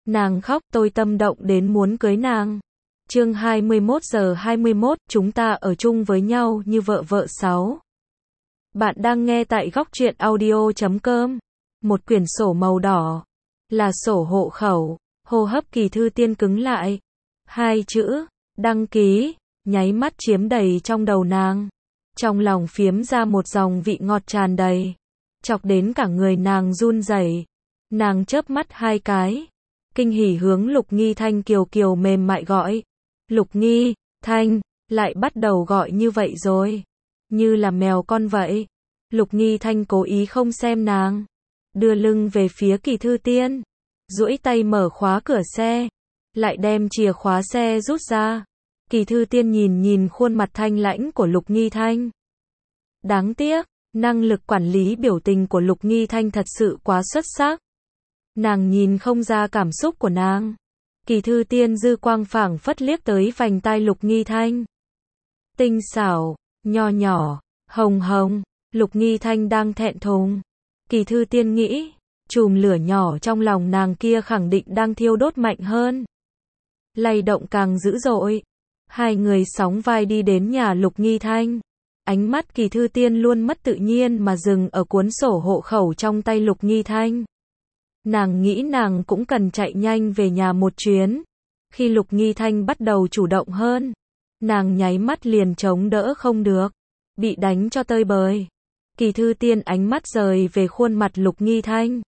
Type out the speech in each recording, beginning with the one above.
Nàng khóc, tôi tâm động đến muốn cưới nàng. Chương 21:21, chúng ta ở chung với nhau như vợ vợ 6. Bạn đang nghe tại góc truyện audio.com. Một quyển sổ màu đỏ. Là sổ hộ khẩu. Hô hấp Kỳ Thư Tiên cứng lại. Hai chữ, đăng ký, nháy mắt chiếm đầy trong đầu nàng. Trong lòng phiếm ra một dòng vị ngọt tràn đầy. Chọc đến cả người nàng run rẩy. Nàng chớp mắt hai cái. Kinh hỉ hướng Lục Nghi Thanh kiều kiều mềm mại gọi. Lục Nghi Thanh, lại bắt đầu gọi như vậy rồi. Như là mèo con vậy. Lục Nghi Thanh cố ý không xem nàng. Đưa lưng về phía Kỳ Thư Tiên. Duỗi tay mở khóa cửa xe. Lại đem chìa khóa xe rút ra. Kỳ Thư Tiên nhìn khuôn mặt thanh lãnh của Lục Nghi Thanh. Đáng tiếc, năng lực quản lý biểu tình của Lục Nghi Thanh thật sự quá xuất sắc. Nàng nhìn không ra cảm xúc của nàng. Kỳ Thư Tiên dư quang phảng phất liếc tới vành tai Lục Nghi Thanh. Tinh xảo, nho nhỏ, hồng hồng, Lục Nghi Thanh đang thẹn thùng. Kỳ Thư Tiên nghĩ, chùm lửa nhỏ trong lòng nàng kia khẳng định đang thiêu đốt mạnh hơn. Lay động càng dữ dội. Hai người sóng vai đi đến nhà Lục Nghi Thanh. Ánh mắt Kỳ Thư Tiên luôn mất tự nhiên mà dừng ở cuốn sổ hộ khẩu trong tay Lục Nghi Thanh. Nàng nghĩ nàng cũng cần chạy nhanh về nhà một chuyến. Khi Lục Nghi Thanh bắt đầu chủ động hơn, nàng nháy mắt liền chống đỡ không được, bị đánh cho tơi bời. Kỳ Thư Tiên ánh mắt rời về khuôn mặt Lục Nghi Thanh.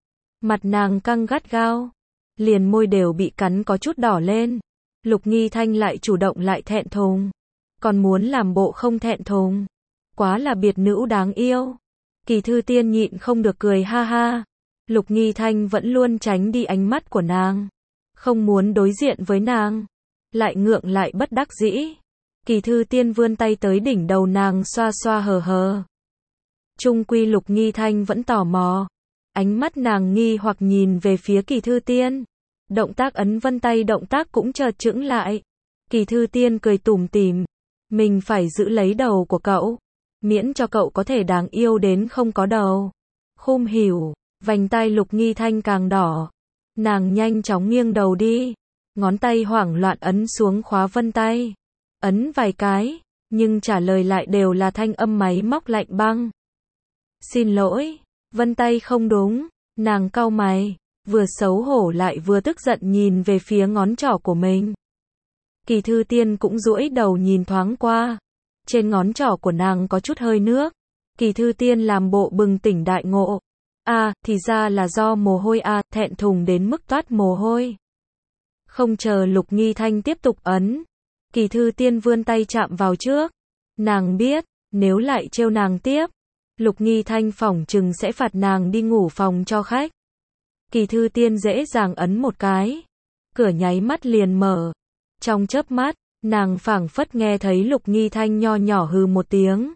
Mặt nàng căng gắt gao, liền môi đều bị cắn có chút đỏ lên. Lục Nghi Thanh lại chủ động lại thẹn thùng, còn muốn làm bộ không thẹn thùng. Quá là biệt nữ đáng yêu. Kỳ Thư Tiên nhịn không được cười ha ha. Lục Nghi Thanh vẫn luôn tránh đi ánh mắt của nàng, không muốn đối diện với nàng, lại ngượng lại bất đắc dĩ. Kỳ Thư Tiên vươn tay tới đỉnh đầu nàng xoa xoa hờ hờ. Chung quy Lục Nghi Thanh vẫn tò mò, ánh mắt nàng nghi hoặc nhìn về phía Kỳ Thư Tiên. Động tác ấn vân tay động tác cũng chợt chững lại. Kỳ Thư Tiên cười tủm tỉm, mình phải giữ lấy đầu của cậu, miễn cho cậu có thể đáng yêu đến không có đầu. Khum hiểu. Vành tai Lục Nghi Thanh càng đỏ. Nàng nhanh chóng nghiêng đầu đi. Ngón tay hoảng loạn ấn xuống khóa vân tay. Ấn vài cái, nhưng trả lời lại đều là thanh âm máy móc lạnh băng. Xin lỗi, vân tay không đúng. Nàng cau mày, vừa xấu hổ lại vừa tức giận nhìn về phía ngón trỏ của mình. Kỳ Thư Tiên cũng duỗi đầu nhìn thoáng qua. Trên ngón trỏ của nàng có chút hơi nước. Kỳ Thư Tiên làm bộ bừng tỉnh đại ngộ. Thì ra là do mồ hôi thẹn thùng đến mức toát mồ hôi. Không chờ Lục Nghi Thanh tiếp tục ấn, Kỳ Thư Tiên vươn tay chạm vào trước. Nàng biết, nếu lại trêu nàng tiếp, Lục Nghi Thanh phỏng chừng sẽ phạt nàng đi ngủ phòng cho khách. Kỳ Thư Tiên dễ dàng ấn một cái, cửa nháy mắt liền mở. Trong chớp mắt, nàng phảng phất nghe thấy Lục Nghi Thanh nho nhỏ hừ một tiếng.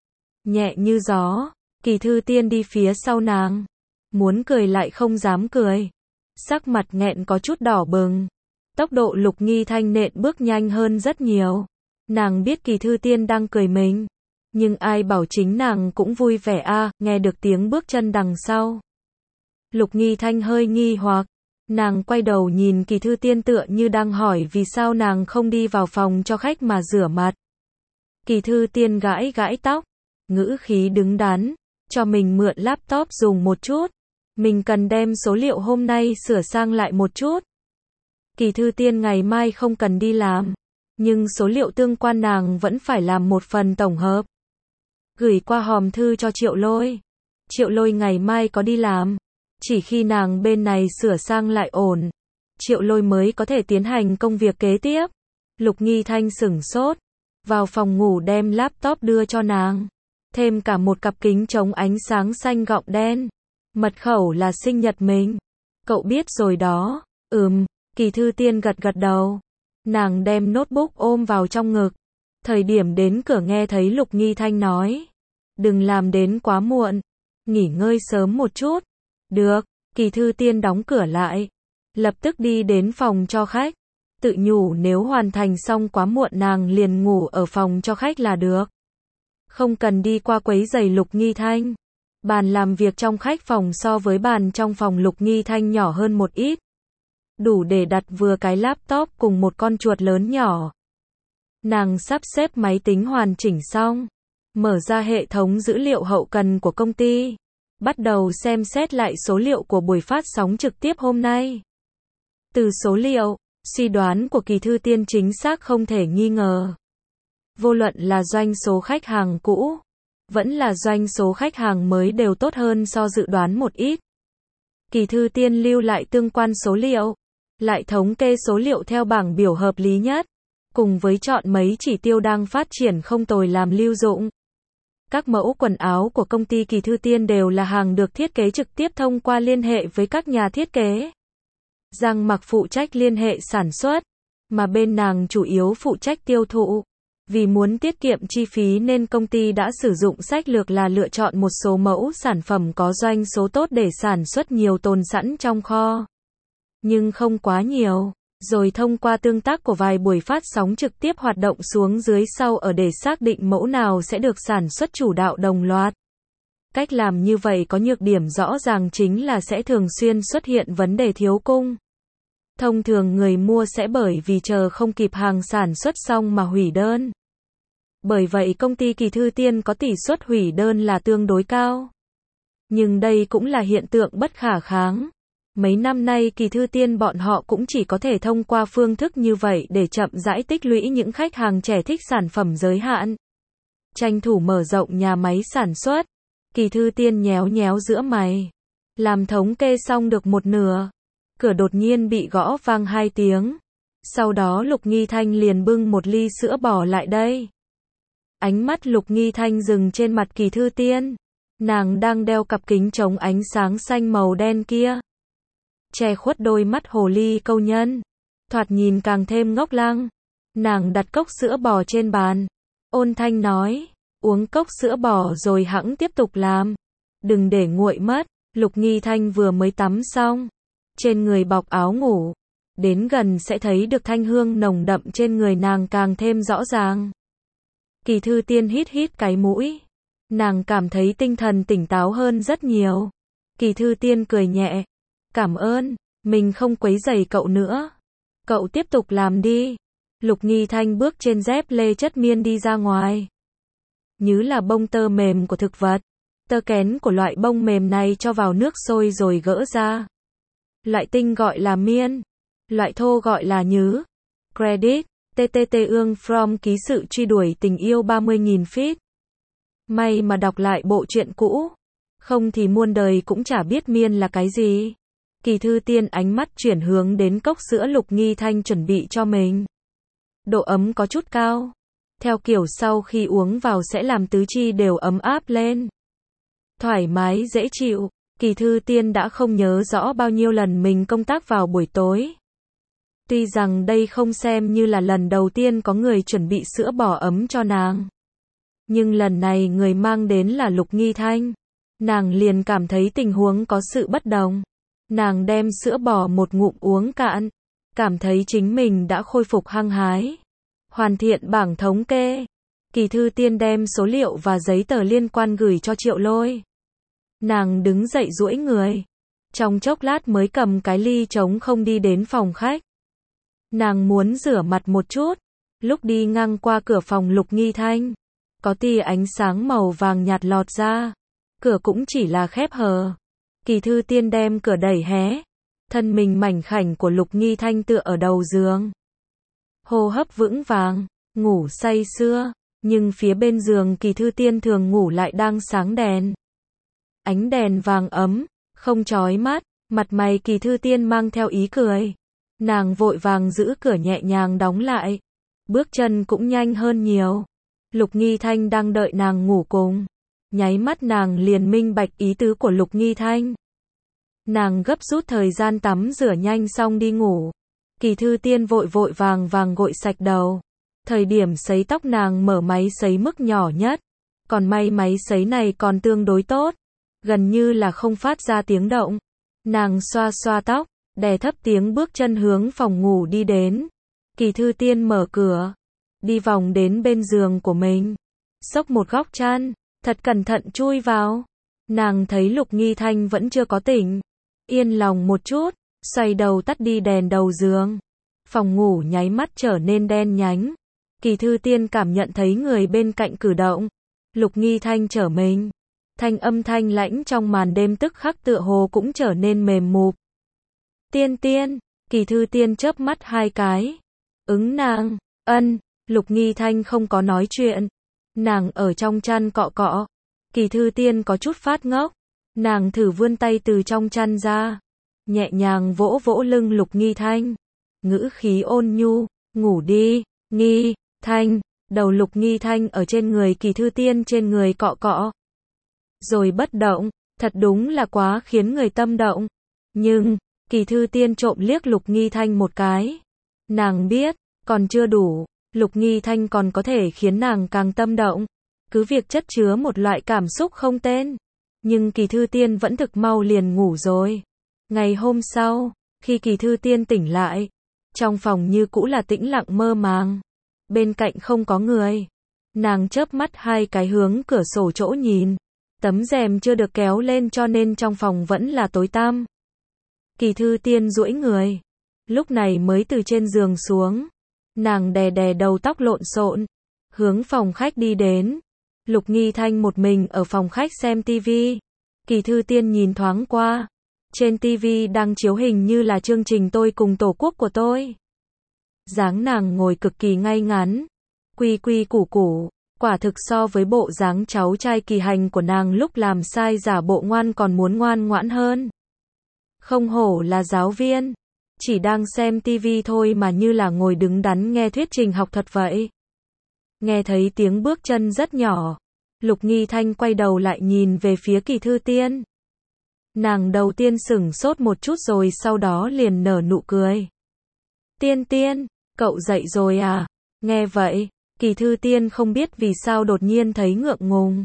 Nhẹ như gió. Kỳ Thư Tiên đi phía sau nàng, muốn cười lại không dám cười. Sắc mặt nghẹn có chút đỏ bừng. Tốc độ Lục Nghi Thanh nện bước nhanh hơn rất nhiều. Nàng biết Kỳ Thư Tiên đang cười mình, nhưng ai bảo chính nàng cũng vui vẻ nghe được tiếng bước chân đằng sau. Lục Nghi Thanh hơi nghi hoặc, nàng quay đầu nhìn Kỳ Thư Tiên tựa như đang hỏi vì sao nàng không đi vào phòng cho khách mà rửa mặt. Kỳ Thư Tiên gãi gãi tóc, ngữ khí đứng đắn. Cho mình mượn laptop dùng một chút. Mình cần đem số liệu hôm nay sửa sang lại một chút. Kỳ Thư Tiên ngày mai không cần đi làm, nhưng số liệu tương quan nàng vẫn phải làm một phần tổng hợp. Gửi qua hòm thư cho Triệu Lôi. Triệu Lôi ngày mai có đi làm. Chỉ khi nàng bên này sửa sang lại ổn, Triệu Lôi mới có thể tiến hành công việc kế tiếp. Lục Nghi Thanh sửng sốt. Vào phòng ngủ đem laptop đưa cho nàng. Thêm cả một cặp kính chống ánh sáng xanh gọng đen. Mật khẩu là sinh nhật mình. Cậu biết rồi đó. Kỳ Thư Tiên gật gật đầu. Nàng đem notebook ôm vào trong ngực. Thời điểm đến cửa nghe thấy Lục Nghi Thanh nói. Đừng làm đến quá muộn. Nghỉ ngơi sớm một chút. Được. Kỳ Thư Tiên đóng cửa lại. Lập tức đi đến phòng cho khách. Tự nhủ nếu hoàn thành xong quá muộn nàng liền ngủ ở phòng cho khách là được. Không cần đi qua quấy rầy Lục Nghi Thanh. Bàn làm việc trong khách phòng so với bàn trong phòng Lục Nghi Thanh nhỏ hơn một ít. đủ để đặt vừa cái laptop cùng một con chuột lớn nhỏ. Nàng sắp xếp máy tính hoàn chỉnh xong, mở ra hệ thống dữ liệu hậu cần của công ty, bắt đầu xem xét lại số liệu của buổi phát sóng trực tiếp hôm nay. Từ số liệu, suy đoán của Kỳ Thư Tiên chính xác không thể nghi ngờ. Vô luận là doanh số khách hàng cũ, vẫn là doanh số khách hàng mới đều tốt hơn so dự đoán một ít. Kỳ Thư Tiên lưu lại tương quan số liệu, lại thống kê số liệu theo bảng biểu hợp lý nhất, cùng với chọn mấy chỉ tiêu đang phát triển không tồi làm lưu dụng. Các mẫu quần áo của công ty Kỳ Thư Tiên đều là hàng được thiết kế trực tiếp thông qua liên hệ với các nhà thiết kế. Giang Mặc phụ trách liên hệ sản xuất, mà bên nàng chủ yếu phụ trách tiêu thụ. Vì muốn tiết kiệm chi phí nên công ty đã sử dụng sách lược là lựa chọn một số mẫu sản phẩm có doanh số tốt để sản xuất nhiều tồn sẵn trong kho. Nhưng không quá nhiều, rồi thông qua tương tác của vài buổi phát sóng trực tiếp hoạt động xuống dưới sau ở để xác định mẫu nào sẽ được sản xuất chủ đạo đồng loạt. Cách làm như vậy có nhược điểm rõ ràng chính là sẽ thường xuyên xuất hiện vấn đề thiếu cung. Thông thường người mua sẽ bởi vì chờ không kịp hàng sản xuất xong mà hủy đơn. Bởi vậy công ty Kỳ Thư Tiên có tỷ suất hủy đơn là tương đối cao. Nhưng đây cũng là hiện tượng bất khả kháng. Mấy năm nay Kỳ Thư Tiên bọn họ cũng chỉ có thể thông qua phương thức như vậy để chậm rãi tích lũy những khách hàng trẻ thích sản phẩm giới hạn. Tranh thủ mở rộng nhà máy sản xuất. Kỳ Thư Tiên nhéo nhéo giữa mày. Làm thống kê xong được một nửa. Cửa đột nhiên bị gõ vang 2 tiếng. Sau đó Lục Nghi Thanh liền bưng một ly sữa bò lại đây. Ánh mắt Lục Nghi Thanh dừng trên mặt Kỳ Thư Tiên. Nàng đang đeo cặp kính chống ánh sáng xanh màu đen kia, che khuất đôi mắt hồ ly câu nhân, thoạt nhìn càng thêm ngốc lăng. Nàng đặt cốc sữa bò trên bàn, ôn thanh nói, uống cốc sữa bò rồi hẵng tiếp tục làm. Đừng để nguội mất. Lục Nghi Thanh vừa mới tắm xong, trên người bọc áo ngủ, đến gần sẽ thấy được thanh hương nồng đậm trên người nàng càng thêm rõ ràng. Kỳ Thư Tiên hít hít cái mũi, nàng cảm thấy tinh thần tỉnh táo hơn rất nhiều. Kỳ Thư Tiên cười nhẹ, cảm ơn, mình không quấy rầy cậu nữa. Cậu tiếp tục làm đi. Lục Nghi Thanh bước trên dép lê chất miên đi ra ngoài. Như là bông tơ mềm của thực vật. Tơ kén của loại bông mềm này cho vào nước sôi rồi gỡ ra. Loại tinh gọi là miên, loại thô gọi là nhứ. Credit, TTT ương from ký sự truy đuổi tình yêu 30.000 feet. May mà đọc lại bộ truyện cũ. Không thì muôn đời cũng chả biết miên là cái gì. Kỳ Thư Tiên ánh mắt chuyển hướng đến cốc sữa Lục Nghi Thanh chuẩn bị cho mình. Độ ấm có chút cao. Theo kiểu sau khi uống vào sẽ làm tứ chi đều ấm áp lên. Thoải mái dễ chịu. Kỳ Thư Tiên đã không nhớ rõ bao nhiêu lần mình công tác vào buổi tối. Tuy rằng đây không xem như là lần đầu tiên có người chuẩn bị sữa bò ấm cho nàng. Nhưng lần này người mang đến là Lục Nghi Thanh. Nàng liền cảm thấy tình huống có sự bất đồng. Nàng đem sữa bò một ngụm uống cạn. Cảm thấy chính mình đã khôi phục hăng hái. Hoàn thiện bảng thống kê. Kỳ Thư Tiên đem số liệu và giấy tờ liên quan gửi cho Triệu Lôi. Nàng đứng dậy duỗi người. Trong chốc lát mới cầm cái ly trống không đi đến phòng khách. Nàng muốn rửa mặt một chút. Lúc đi ngang qua cửa phòng Lục Nghi Thanh, có tia ánh sáng màu vàng nhạt lọt ra. Cửa cũng chỉ là khép hờ. Kỳ Thư Tiên đem cửa đẩy hé. Thân mình mảnh khảnh của Lục Nghi Thanh tựa ở đầu giường. Hô hấp vững vàng, ngủ say sưa. Nhưng phía bên giường Kỳ Thư Tiên thường ngủ lại đang sáng đèn. Ánh đèn vàng ấm, không chói mắt. Mặt mày Kỳ Thư Tiên mang theo ý cười. Nàng vội vàng giữ cửa nhẹ nhàng đóng lại. Bước chân cũng nhanh hơn nhiều. Lục Nghi Thanh đang đợi nàng ngủ cùng. Nháy mắt nàng liền minh bạch ý tứ của Lục Nghi Thanh. Nàng gấp rút thời gian tắm rửa nhanh xong đi ngủ. Kỳ Thư Tiên vội vội vàng gội sạch đầu. Thời điểm sấy tóc nàng mở máy sấy mức nhỏ nhất. Còn may máy sấy này còn tương đối tốt. Gần như là không phát ra tiếng động. Nàng xoa xoa tóc, đè thấp tiếng bước chân hướng phòng ngủ đi đến. Kỳ Thư Tiên mở cửa, đi vòng đến bên giường của mình. Xốc một góc chăn, thật cẩn thận chui vào. Nàng thấy Lục Nghi Thanh vẫn chưa có tỉnh. Yên lòng một chút, xoay đầu tắt đi đèn đầu giường. Phòng ngủ nháy mắt trở nên đen nhánh. Kỳ Thư Tiên cảm nhận thấy người bên cạnh cử động. Lục Nghi Thanh trở mình. Âm thanh lãnh trong màn đêm tức khắc tựa hồ cũng trở nên mềm mụp. Tiên Tiên, Kỳ Thư Tiên chớp mắt hai cái. Ứng nàng, ân, Lục Nghi Thanh không có nói chuyện. Nàng ở trong chăn cọ cọ. Kỳ Thư Tiên có chút phát ngốc. Nàng thử vươn tay từ trong chăn ra. Nhẹ nhàng vỗ vỗ lưng Lục Nghi Thanh. Ngữ khí ôn nhu, ngủ đi, Nghi Thanh. Đầu Lục Nghi Thanh ở trên người Kỳ Thư Tiên trên người cọ cọ. Rồi bất động, thật đúng là quá khiến người tâm động. Nhưng, Kỳ Thư Tiên trộm liếc Lục Nghi Thanh một cái. Nàng biết, còn chưa đủ, Lục Nghi Thanh còn có thể khiến nàng càng tâm động. Cứ việc chất chứa một loại cảm xúc không tên. Nhưng Kỳ Thư Tiên vẫn thực mau liền ngủ rồi. Ngày hôm sau, khi Kỳ Thư Tiên tỉnh lại, trong phòng như cũ là tĩnh lặng mơ màng. Bên cạnh không có người. Nàng chớp mắt hai cái hướng cửa sổ chỗ nhìn. Tấm rèm chưa được kéo lên cho nên trong phòng vẫn là tối tăm. Kỳ Thư Tiên duỗi người. Lúc này mới từ trên giường xuống. Nàng đè đè đầu tóc lộn xộn. Hướng phòng khách đi đến. Lục Nghi Thanh một mình ở phòng khách xem tivi. Kỳ Thư Tiên nhìn thoáng qua. Trên tivi đang chiếu hình như là chương trình Tôi cùng Tổ quốc của tôi. Dáng nàng ngồi cực kỳ ngay ngắn. Quy quy củ củ. Quả thực so với bộ dáng cháu trai Kỳ Hành của nàng lúc làm sai giả bộ ngoan còn muốn ngoan ngoãn hơn. Không hổ là giáo viên. Chỉ đang xem tivi thôi mà như là ngồi đứng đắn nghe thuyết trình học thuật vậy. Nghe thấy tiếng bước chân rất nhỏ. Lục Nghi Thanh quay đầu lại nhìn về phía Kỳ Thư Tiên. Nàng đầu tiên sửng sốt một chút rồi sau đó liền nở nụ cười. Tiên Tiên, cậu dậy rồi à? Nghe vậy, Kỳ Thư Tiên không biết vì sao đột nhiên thấy ngượng ngùng.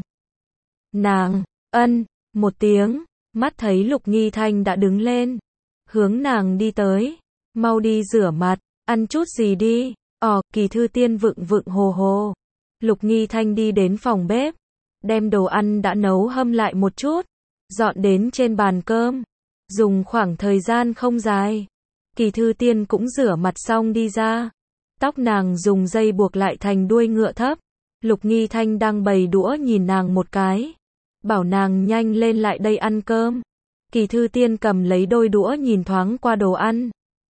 Nàng, ân, một tiếng, mắt thấy Lục Nghi Thanh đã đứng lên. Hướng nàng đi tới. Mau đi rửa mặt, ăn chút gì đi. Kỳ Thư Tiên vựng vựng hồ hồ. Lục Nghi Thanh đi đến phòng bếp. Đem đồ ăn đã nấu hâm lại một chút. Dọn đến trên bàn cơm. Dùng khoảng thời gian không dài. Kỳ Thư Tiên cũng rửa mặt xong đi ra. Tóc nàng dùng dây buộc lại thành đuôi ngựa thấp. Lục Nghi Thanh đang bày đũa nhìn nàng một cái. Bảo nàng nhanh lên lại đây ăn cơm. Kỳ Thư Tiên cầm lấy đôi đũa nhìn thoáng qua đồ ăn.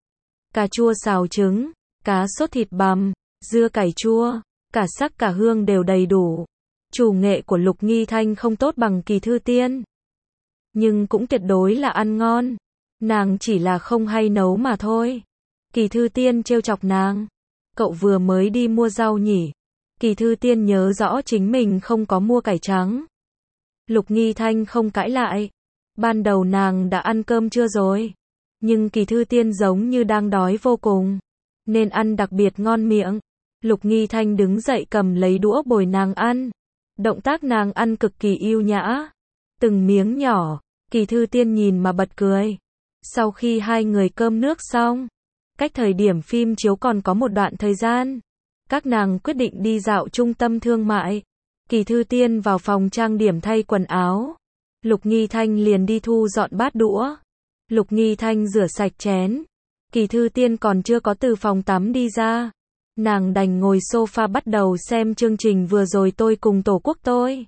Cà chua xào trứng, cá sốt thịt bằm, dưa cải chua, cả sắc cả hương đều đầy đủ. Chủ nghệ của Lục Nghi Thanh không tốt bằng Kỳ Thư Tiên. Nhưng cũng tuyệt đối là ăn ngon. Nàng chỉ là không hay nấu mà thôi. Kỳ Thư Tiên trêu chọc nàng. Cậu vừa mới đi mua rau nhỉ? Kỳ Thư Tiên nhớ rõ chính mình không có mua cải trắng. Lục Nghi Thanh không cãi lại. Ban đầu nàng đã ăn cơm chưa rồi? Nhưng Kỳ Thư Tiên giống như đang đói vô cùng. Nên ăn đặc biệt ngon miệng. Lục Nghi Thanh đứng dậy cầm lấy đũa bồi nàng ăn. Động tác nàng ăn cực kỳ yêu nhã. Từng miếng nhỏ, Kỳ Thư Tiên nhìn mà bật cười. Sau khi hai người cơm nước xong, cách thời điểm phim chiếu còn có một đoạn thời gian. Các nàng quyết định đi dạo trung tâm thương mại. Kỳ Thư Tiên vào phòng trang điểm thay quần áo. Lục Nghi Thanh liền đi thu dọn bát đũa. Lục Nghi Thanh rửa sạch chén. Kỳ Thư Tiên còn chưa có từ phòng tắm đi ra. Nàng đành ngồi sofa bắt đầu xem chương trình vừa rồi Tôi cùng Tổ quốc tôi.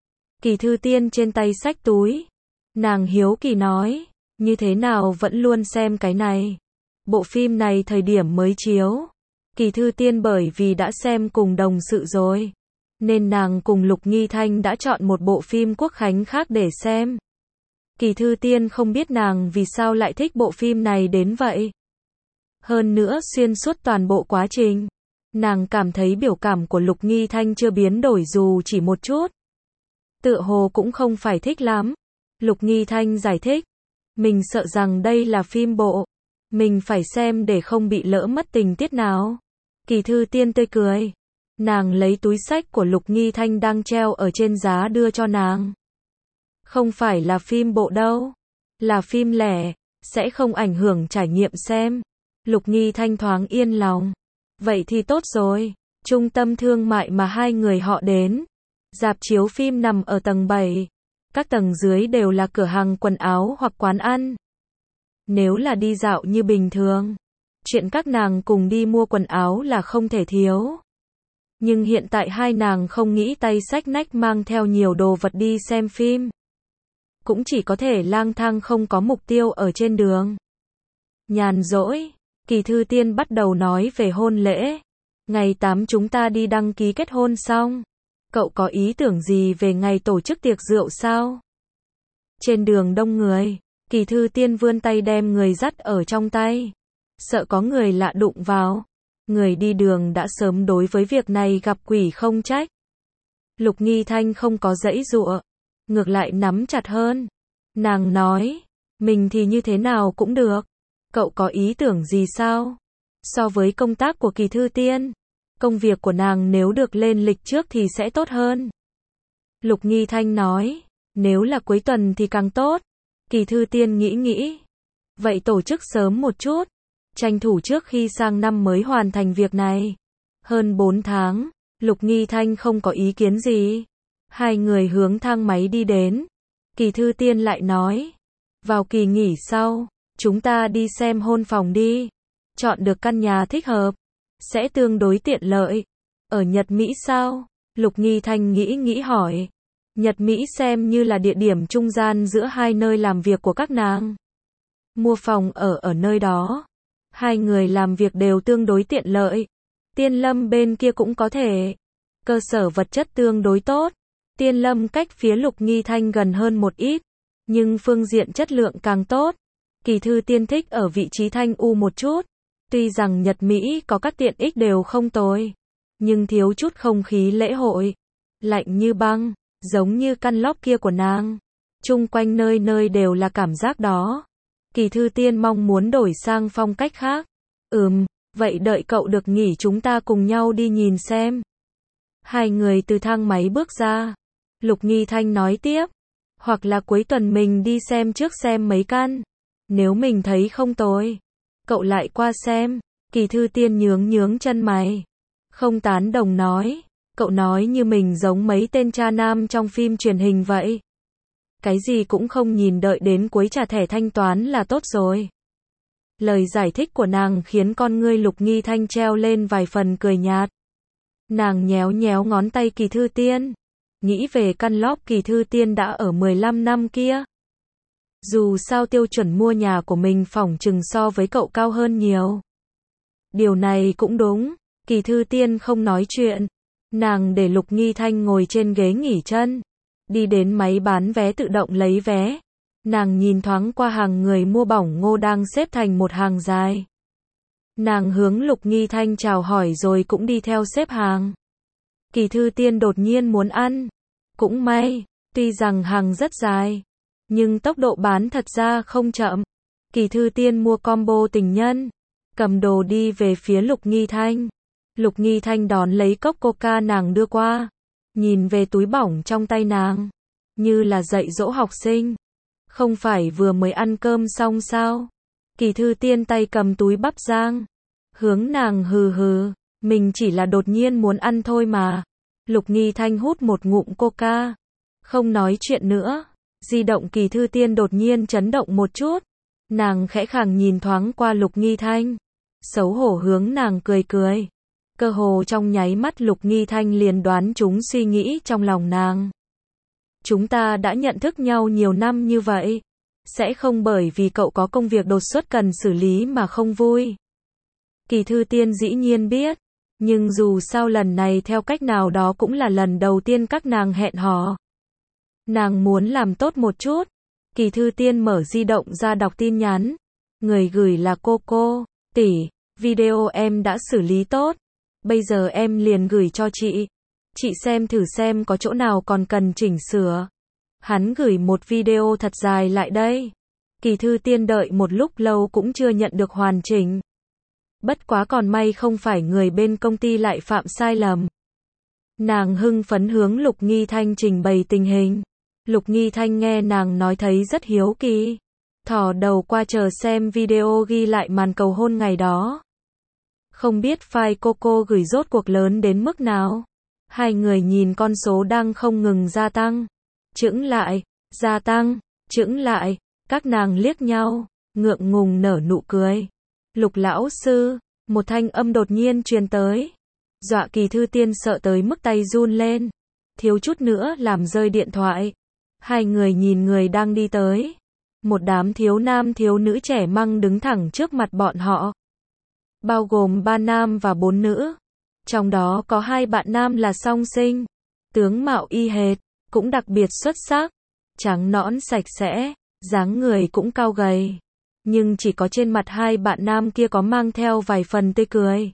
Kỳ Thư Tiên trên tay xách túi. Nàng hiếu kỳ nói, như thế nào vẫn luôn xem cái này. Bộ phim này thời điểm mới chiếu. Kỳ Thư Tiên bởi vì đã xem cùng đồng sự rồi. Nên nàng cùng Lục Nghi Thanh đã chọn một bộ phim quốc khánh khác để xem. Kỳ Thư Tiên không biết nàng vì sao lại thích bộ phim này đến vậy. Hơn nữa xuyên suốt toàn bộ quá trình, nàng cảm thấy biểu cảm của Lục Nghi Thanh chưa biến đổi dù chỉ một chút. Tựa hồ cũng không phải thích lắm. Lục Nghi Thanh giải thích. Mình sợ rằng đây là phim bộ. Mình phải xem để không bị lỡ mất tình tiết nào. Kỳ Thư Tiên tươi cười. Nàng lấy túi xách của Lục Nghi Thanh đang treo ở trên giá đưa cho nàng. Không phải là phim bộ đâu. Là phim lẻ. Sẽ không ảnh hưởng trải nghiệm xem. Lục Nghi Thanh thoáng yên lòng. Vậy thì tốt rồi. Trung tâm thương mại mà hai người họ đến. Rạp chiếu phim nằm ở tầng 7. Các tầng dưới đều là cửa hàng quần áo hoặc quán ăn. Nếu là đi dạo như bình thường, chuyện các nàng cùng đi mua quần áo là không thể thiếu. Nhưng hiện tại hai nàng không nghĩ tay xách nách mang theo nhiều đồ vật đi xem phim. Cũng chỉ có thể lang thang không có mục tiêu ở trên đường. Nhàn rỗi, Kỳ Thư Tiên bắt đầu nói về hôn lễ. Ngày 8 chúng ta đi đăng ký kết hôn xong. Cậu có ý tưởng gì về ngày tổ chức tiệc rượu sao? Trên đường đông người, Kỳ Thư Tiên vươn tay đem người dắt ở trong tay. Sợ có người lạ đụng vào. Người đi đường đã sớm đối với việc này gặp quỷ không trách. Lục Nghi Thanh không có giãy giụa, ngược lại nắm chặt hơn. Nàng nói, mình thì như thế nào cũng được. Cậu có ý tưởng gì sao? So với công tác của Kỳ Thư Tiên, công việc của nàng nếu được lên lịch trước thì sẽ tốt hơn. Lục Nghi Thanh nói, nếu là cuối tuần thì càng tốt. Kỳ Thư Tiên nghĩ nghĩ. Vậy tổ chức sớm một chút, tranh thủ trước khi sang năm mới hoàn thành việc này. Hơn 4 tháng, Lục Nghi Thanh không có ý kiến gì. Hai người hướng thang máy đi đến. Kỳ Thư Tiên lại nói, vào kỳ nghỉ sau, chúng ta đi xem hôn phòng đi. Chọn được căn nhà thích hợp, sẽ tương đối tiện lợi. Ở Nhật Mỹ sao? Lục Nghi Thanh nghĩ nghĩ hỏi. Nhật Mỹ xem như là địa điểm trung gian giữa hai nơi làm việc của các nàng. Mua phòng ở nơi đó. Hai người làm việc đều tương đối tiện lợi. Tiên Lâm bên kia cũng có thể. Cơ sở vật chất tương đối tốt. Tiên Lâm cách phía Lục Nghi Thanh gần hơn một ít. Nhưng phương diện chất lượng càng tốt. Kỳ Thư Tiên thích ở vị trí thanh u một chút. Tuy rằng Nhật Mỹ có các tiện ích đều không tồi. Nhưng thiếu chút không khí lễ hội. Lạnh như băng, giống như căn lót kia của nàng. Chung quanh nơi nơi đều là cảm giác đó. Kỳ Thư Tiên mong muốn đổi sang phong cách khác. Vậy đợi cậu được nghỉ chúng ta cùng nhau đi nhìn xem. Hai người từ thang máy bước ra. Lục Nghi Thanh nói tiếp. Hoặc là cuối tuần mình đi xem trước xem mấy căn. Nếu mình thấy không tồi, cậu lại qua xem. Kỳ Thư Tiên nhướng chân mày. Không tán đồng nói. Cậu nói như mình giống mấy tên cha nam trong phim truyền hình vậy. Cái gì cũng không nhìn đợi đến cuối trả thẻ thanh toán là tốt rồi. Lời giải thích của nàng khiến con ngươi Lục Nghi Thanh treo lên vài phần cười nhạt. Nàng nhéo nhéo ngón tay Kỳ Thư Tiên. Nghĩ về căn lót Kỳ Thư Tiên đã ở 15 năm kia. Dù sao tiêu chuẩn mua nhà của mình phỏng chừng so với cậu cao hơn nhiều. Điều này cũng đúng. Kỳ Thư Tiên không nói chuyện. Nàng để Lục Nghi Thanh ngồi trên ghế nghỉ chân. Đi đến máy bán vé tự động lấy vé. Nàng nhìn thoáng qua hàng người mua bỏng ngô đang xếp thành một hàng dài. Nàng hướng Lục Nghi Thanh chào hỏi rồi cũng đi theo xếp hàng. Kỳ Thư Tiên đột nhiên muốn ăn. Cũng may, tuy rằng hàng rất dài, nhưng tốc độ bán thật ra không chậm. Kỳ Thư Tiên mua combo tình nhân, cầm đồ đi về phía Lục Nghi Thanh. Lục Nghi Thanh đón lấy cốc coca nàng đưa qua. Nhìn về túi bỏng trong tay nàng, như là dạy dỗ học sinh. Không phải vừa mới ăn cơm xong sao? Kỳ Thư Tiên tay cầm túi bắp rang. Hướng nàng hừ hừ, mình chỉ là đột nhiên muốn ăn thôi mà. Lục Nghi Thanh hút một ngụm coca. Không nói chuyện nữa. Di động Kỳ Thư Tiên đột nhiên chấn động một chút. Nàng khẽ khàng nhìn thoáng qua Lục Nghi Thanh. Xấu hổ hướng nàng cười cười. Cơ hồ trong nháy mắt Lục Nghi Thanh liền đoán trúng suy nghĩ trong lòng nàng. Chúng ta đã nhận thức nhau nhiều năm như vậy. Sẽ không bởi vì cậu có công việc đột xuất cần xử lý mà không vui. Kỳ Thư Tiên dĩ nhiên biết. Nhưng dù sao lần này theo cách nào đó cũng là lần đầu tiên các nàng hẹn hò. Nàng muốn làm tốt một chút. Kỳ Thư Tiên mở di động ra đọc tin nhắn. Người gửi là cô, tỷ, video em đã xử lý tốt. Bây giờ em liền gửi cho chị. Chị xem thử xem có chỗ nào còn cần chỉnh sửa. Hắn gửi một video thật dài lại đây. Kỳ Thư Tiên đợi một lúc lâu cũng chưa nhận được hoàn chỉnh. Bất quá còn may không phải người bên công ty lại phạm sai lầm. Nàng hưng phấn hướng Lục Nghi Thanh trình bày tình hình. Lục Nghi Thanh nghe nàng nói thấy rất hiếu kỳ. Thò đầu qua chờ xem video ghi lại màn cầu hôn ngày đó. Không biết file cô gửi rốt cuộc lớn đến mức nào. Hai người nhìn con số đang không ngừng gia tăng. Chững lại, gia tăng, chững lại. Các nàng liếc nhau. ngượng ngùng nở nụ cười. Lục lão sư, một thanh âm đột nhiên truyền tới. Dọa Kỳ Thư Tiên sợ tới mức tay run lên. Thiếu chút nữa làm rơi điện thoại. Hai người nhìn người đang đi tới. Một đám thiếu nam thiếu nữ trẻ măng đứng thẳng trước mặt bọn họ. Bao gồm 3 nam và 4 nữ. Trong đó có 2 bạn nam là song sinh. Tướng mạo y hệt, cũng đặc biệt xuất sắc. Trắng nõn sạch sẽ, dáng người cũng cao gầy. Nhưng chỉ có trên mặt 2 bạn nam kia có mang theo vài phần tươi cười.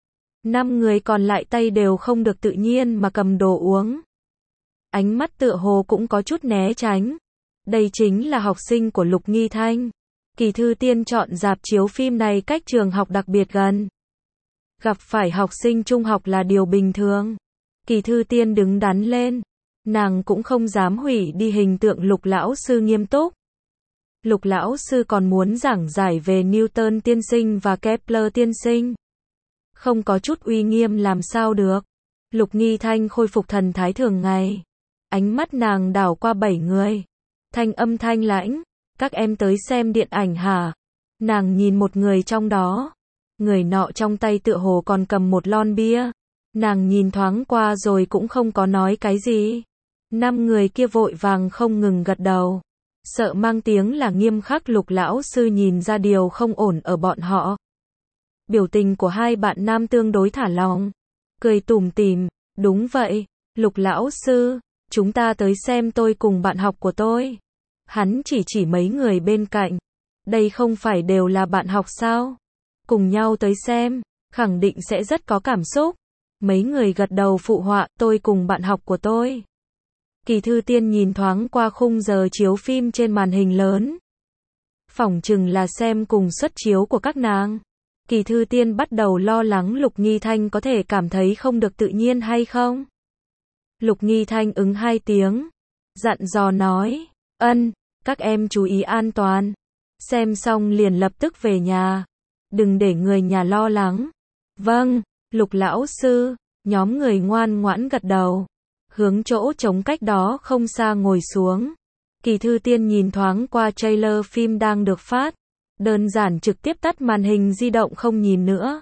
5 người còn lại tay đều không được tự nhiên mà cầm đồ uống. Ánh mắt tựa hồ cũng có chút né tránh. Đây chính là học sinh của Lục Nghi Thanh. Kỳ Thư Tiên chọn rạp chiếu phim này cách trường học đặc biệt gần. Gặp phải học sinh trung học là điều bình thường. Kỳ Thư Tiên đứng đắn lên. Nàng cũng không dám hủy đi hình tượng Lục lão sư nghiêm túc. Lục lão sư còn muốn giảng giải về Newton tiên sinh và Kepler tiên sinh. Không có chút uy nghiêm làm sao được. Lục Nghi Thanh khôi phục thần thái thường ngày. Ánh mắt nàng đảo qua 7 người. Thanh âm thanh lãnh. Các em tới xem điện ảnh hả? Nàng nhìn một người trong đó. Người nọ trong tay tựa hồ còn cầm một lon bia. Nàng nhìn thoáng qua rồi cũng không có nói cái gì. 5 người kia vội vàng không ngừng gật đầu. Sợ mang tiếng là nghiêm khắc. Lục lão sư nhìn ra điều không ổn ở bọn họ. Biểu tình của 2 bạn nam tương đối thả lỏng. Cười tủm tỉm. Đúng vậy, Lục lão sư, chúng ta tới xem tôi cùng bạn học của tôi. Hắn chỉ mấy người bên cạnh. Đây không phải đều là bạn học sao? Cùng nhau tới xem, khẳng định sẽ rất có cảm xúc. Mấy người gật đầu phụ họa, tôi cùng bạn học của tôi. Kỳ Thư Tiên nhìn thoáng qua khung giờ chiếu phim trên màn hình lớn. Phỏng chừng là xem cùng suất chiếu của các nàng. Kỳ Thư Tiên bắt đầu lo lắng Lục Nghi Thanh có thể cảm thấy không được tự nhiên hay không. Lục Nghi Thanh ứng 2 tiếng. Dặn dò nói, các em chú ý an toàn. Xem xong liền lập tức về nhà. Đừng để người nhà lo lắng. Vâng, Lục lão sư. Nhóm người ngoan ngoãn gật đầu. Hướng chỗ trống cách đó không xa ngồi xuống. Kỳ Thư Tiên nhìn thoáng qua trailer phim đang được phát. Đơn giản trực tiếp tắt màn hình di động không nhìn nữa.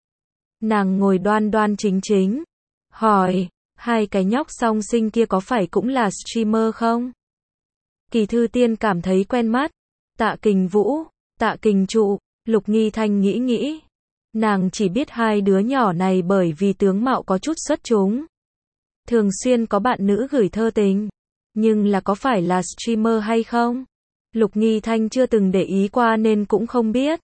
Nàng ngồi đoan đoan chính chính. Hỏi, 2 cái nhóc song sinh kia có phải cũng là streamer không? Kỳ Thư Tiên cảm thấy quen mắt. Tạ Kình Vũ, Tạ Kình Trụ, Lục Nghi Thanh nghĩ. Nàng chỉ biết 2 đứa nhỏ này bởi vì tướng mạo có chút xuất chúng. Thường xuyên có bạn nữ gửi thơ tình. Nhưng là có phải là streamer hay không? Lục Nghi Thanh chưa từng để ý qua nên cũng không biết.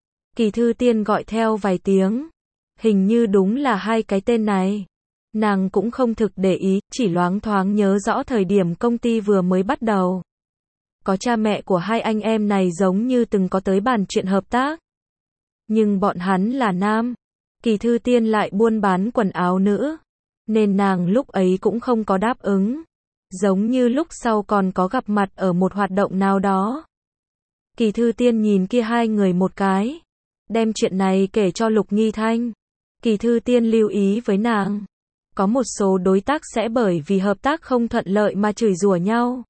Kỳ Thư Tiên gọi theo vài tiếng. Hình như đúng là 2 cái tên này. Nàng cũng không thực để ý, chỉ loáng thoáng nhớ rõ thời điểm công ty vừa mới bắt đầu. Có cha mẹ của 2 anh em này giống như từng có tới bàn chuyện hợp tác. Nhưng bọn hắn là nam. Kỳ Thư Tiên lại buôn bán quần áo nữ. Nên nàng lúc ấy cũng không có đáp ứng. Giống như lúc sau còn có gặp mặt ở một hoạt động nào đó. Kỳ Thư Tiên nhìn kia 2 người một cái. Đem chuyện này kể cho Lục Nghi Thanh. Kỳ Thư Tiên lưu ý với nàng. Có một số đối tác sẽ bởi vì hợp tác không thuận lợi mà chửi rủa nhau.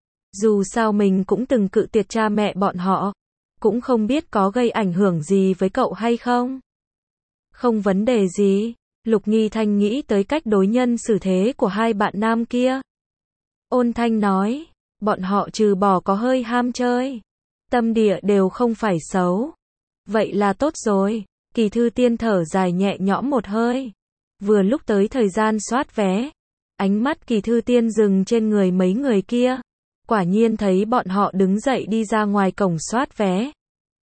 Dù sao mình cũng từng cự tuyệt cha mẹ bọn họ. Cũng không biết có gây ảnh hưởng gì với cậu hay không. Không vấn đề gì. Lục Nghi Thanh nghĩ tới cách đối nhân xử thế của 2 bạn nam kia. Ôn thanh nói, bọn họ trừ bỏ có hơi ham chơi. Tâm địa đều không phải xấu. Vậy là tốt rồi. Kỳ Thư Tiên thở dài nhẹ nhõm một hơi. Vừa lúc tới thời gian soát vé. Ánh mắt Kỳ Thư Tiên dừng trên người mấy người kia. Quả nhiên thấy bọn họ đứng dậy đi ra ngoài cổng soát vé.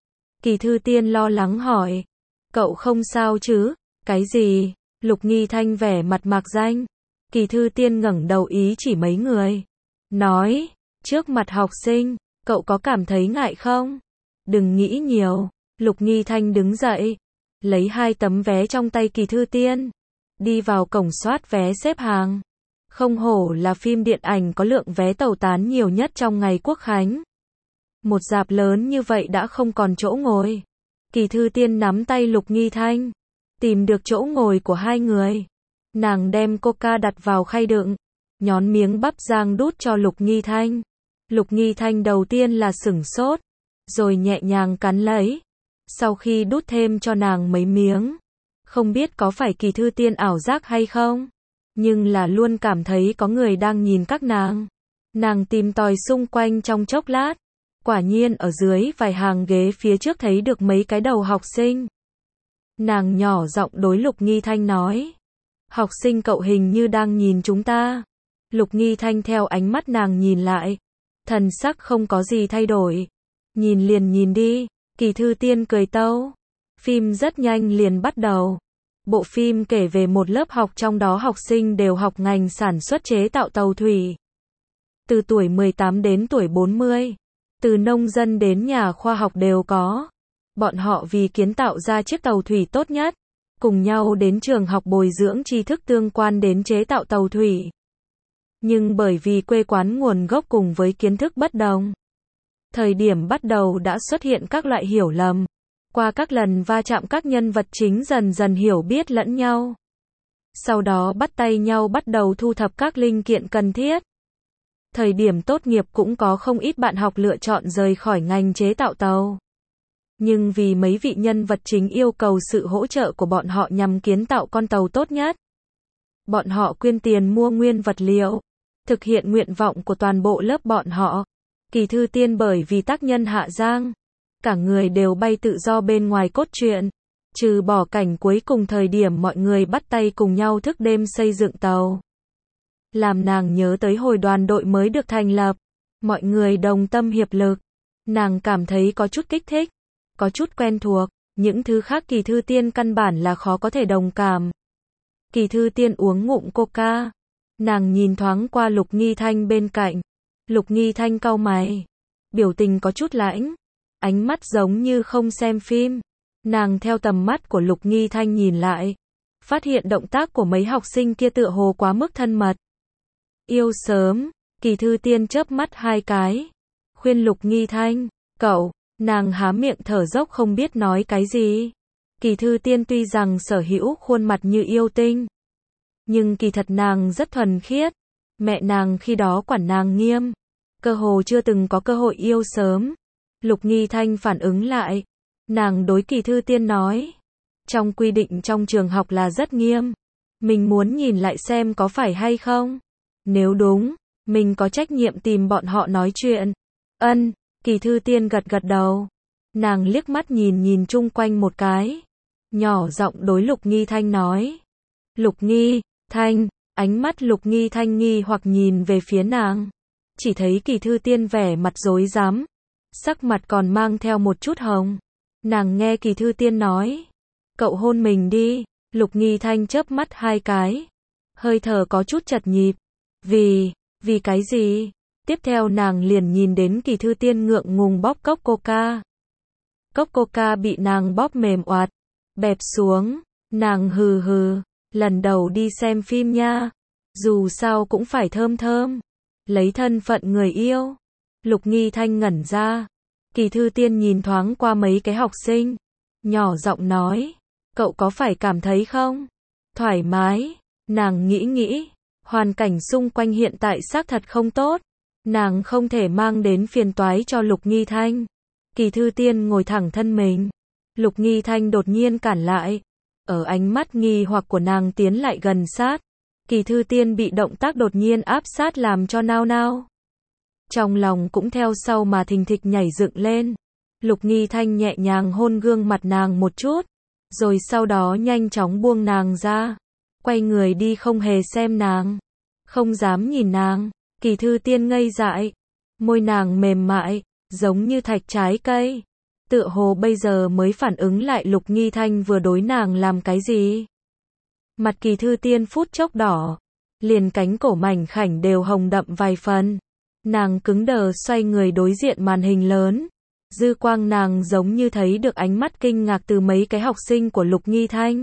Kỳ Thư Tiên lo lắng hỏi. Cậu không sao chứ? Cái gì? Lục Nghi Thanh vẻ mặt mạc danh. Kỳ Thư Tiên ngẩng đầu ý chỉ mấy người. Nói, trước mặt học sinh, cậu có cảm thấy ngại không? Đừng nghĩ nhiều. Lục Nghi Thanh đứng dậy. Lấy 2 tấm vé trong tay Kỳ Thư Tiên. Đi vào cổng soát vé xếp hàng. Không hổ là phim điện ảnh có lượng vé tàu tán nhiều nhất trong ngày Quốc khánh. Một rạp lớn như vậy đã không còn chỗ ngồi. Kỳ Thư Tiên nắm tay Lục Nghi Thanh. Tìm được chỗ ngồi của 2 người. Nàng đem coca đặt vào khay đựng. Nhón miếng bắp rang đút cho Lục Nghi Thanh. Lục Nghi Thanh đầu tiên là sửng sốt. rồi nhẹ nhàng cắn lấy. Sau khi đút thêm cho nàng mấy miếng, không biết có phải Kỳ Thư Tiên ảo giác hay không, nhưng là luôn cảm thấy có người đang nhìn các nàng. Nàng tìm tòi xung quanh trong chốc lát, quả nhiên ở dưới vài hàng ghế phía trước thấy được mấy cái đầu học sinh. Nàng nhỏ giọng đối Lục Nghi Thanh nói, học sinh cậu hình như đang nhìn chúng ta. Lục Nghi Thanh theo ánh mắt nàng nhìn lại, thần sắc không có gì thay đổi. Nhìn liền nhìn đi, Kỳ Thư Tiên cười tâu. Phim rất nhanh liền bắt đầu. Bộ phim kể về một lớp học trong đó học sinh đều học ngành sản xuất chế tạo tàu thủy. Từ tuổi 18 đến tuổi 40, từ nông dân đến nhà khoa học đều có. Bọn họ vì kiến tạo ra chiếc tàu thủy tốt nhất, cùng nhau đến trường học bồi dưỡng tri thức tương quan đến chế tạo tàu thủy. Nhưng bởi vì quê quán nguồn gốc cùng với kiến thức bất đồng, thời điểm bắt đầu đã xuất hiện các loại hiểu lầm. Qua các lần va chạm các nhân vật chính dần dần hiểu biết lẫn nhau. Sau đó bắt tay nhau bắt đầu thu thập các linh kiện cần thiết. Thời điểm tốt nghiệp cũng có không ít bạn học lựa chọn rời khỏi ngành chế tạo tàu. Nhưng vì mấy vị nhân vật chính yêu cầu sự hỗ trợ của bọn họ nhằm kiến tạo con tàu tốt nhất, bọn họ quyên tiền mua nguyên vật liệu, thực hiện nguyện vọng của toàn bộ lớp bọn họ. Kỳ Thư Tiên bởi vì tác nhân Hạ Giang, cả người đều bay tự do bên ngoài cốt truyện, trừ bỏ cảnh cuối cùng thời điểm mọi người bắt tay cùng nhau thức đêm xây dựng tàu. Làm nàng nhớ tới hồi đoàn đội mới được thành lập, mọi người đồng tâm hiệp lực, nàng cảm thấy có chút kích thích, có chút quen thuộc, những thứ khác Kỳ Thư Tiên căn bản là khó có thể đồng cảm. Kỳ Thư Tiên uống ngụm coca, nàng nhìn thoáng qua Lục Nghi Thanh bên cạnh, Lục Nghi Thanh cau mày, biểu tình có chút lãnh, ánh mắt giống như không xem phim. Nàng theo tầm mắt của Lục Nghi Thanh nhìn lại, phát hiện động tác của mấy học sinh kia tựa hồ quá mức thân mật. Yêu sớm, Kỳ Thư Tiên chớp mắt hai cái, khuyên Lục Nghi Thanh, cậu, nàng há miệng thở dốc không biết nói cái gì. Kỳ Thư Tiên tuy rằng sở hữu khuôn mặt như yêu tinh, nhưng kỳ thật nàng rất thuần khiết. Mẹ nàng khi đó quản nàng nghiêm, cơ hồ chưa từng có cơ hội yêu sớm. Lục Nghi Thanh phản ứng lại, nàng đối Kỳ Thư Tiên nói, trong quy định trong trường học là rất nghiêm, mình muốn nhìn lại xem có phải hay không. Nếu đúng, mình có trách nhiệm tìm bọn họ nói chuyện. Ân, Kỳ Thư Tiên gật gật đầu. Nàng liếc mắt nhìn chung quanh một cái, nhỏ giọng đối Lục Nghi Thanh nói. Lục Nghi Thanh, ánh mắt Lục Nghi Thanh nghi hoặc nhìn về phía nàng, chỉ thấy Kỳ Thư Tiên vẻ mặt rối rắm, sắc mặt còn mang theo một chút hồng. Nàng nghe Kỳ Thư Tiên nói, cậu hôn mình đi. Lục Nghi Thanh chớp mắt hai cái, hơi thở có chút chật nhịp. Vì cái gì? Tiếp theo nàng liền nhìn đến Kỳ Thư Tiên ngượng ngùng bóp cốc coca. Cốc coca bị nàng bóp mềm oạt, bẹp xuống. Nàng hừ hừ, lần đầu đi xem phim nha, dù sao cũng phải thơm thơm, lấy thân phận người yêu. Lục Nghi Thanh ngẩn ra, Kỳ Thư Tiên nhìn thoáng qua mấy cái học sinh, nhỏ giọng nói, cậu có phải cảm thấy không? Thoải mái. Nàng nghĩ, hoàn cảnh xung quanh hiện tại xác thật không tốt, nàng không thể mang đến phiền toái cho Lục Nghi Thanh. Kỳ Thư Tiên ngồi thẳng thân mình, Lục Nghi Thanh đột nhiên cản lại, ở ánh mắt nghi hoặc của nàng tiến lại gần sát. Kỳ Thư Tiên bị động tác đột nhiên áp sát làm cho nao nao. Trong lòng cũng theo sau mà thình thịch nhảy dựng lên. Lục Nghi Thanh nhẹ nhàng hôn gương mặt nàng một chút, rồi sau đó nhanh chóng buông nàng ra, quay người đi không hề xem nàng, không dám nhìn nàng. Kỳ Thư Tiên ngây dại, môi nàng mềm mại, giống như thạch trái cây, tựa hồ bây giờ mới phản ứng lại Lục Nghi Thanh vừa đối nàng làm cái gì. Mặt Kỳ Thư Tiên phút chốc đỏ, liền cánh cổ mảnh khảnh đều hồng đậm vài phần. Nàng cứng đờ xoay người đối diện màn hình lớn, dư quang nàng giống như thấy được ánh mắt kinh ngạc từ mấy cái học sinh của Lục Nghi Thanh.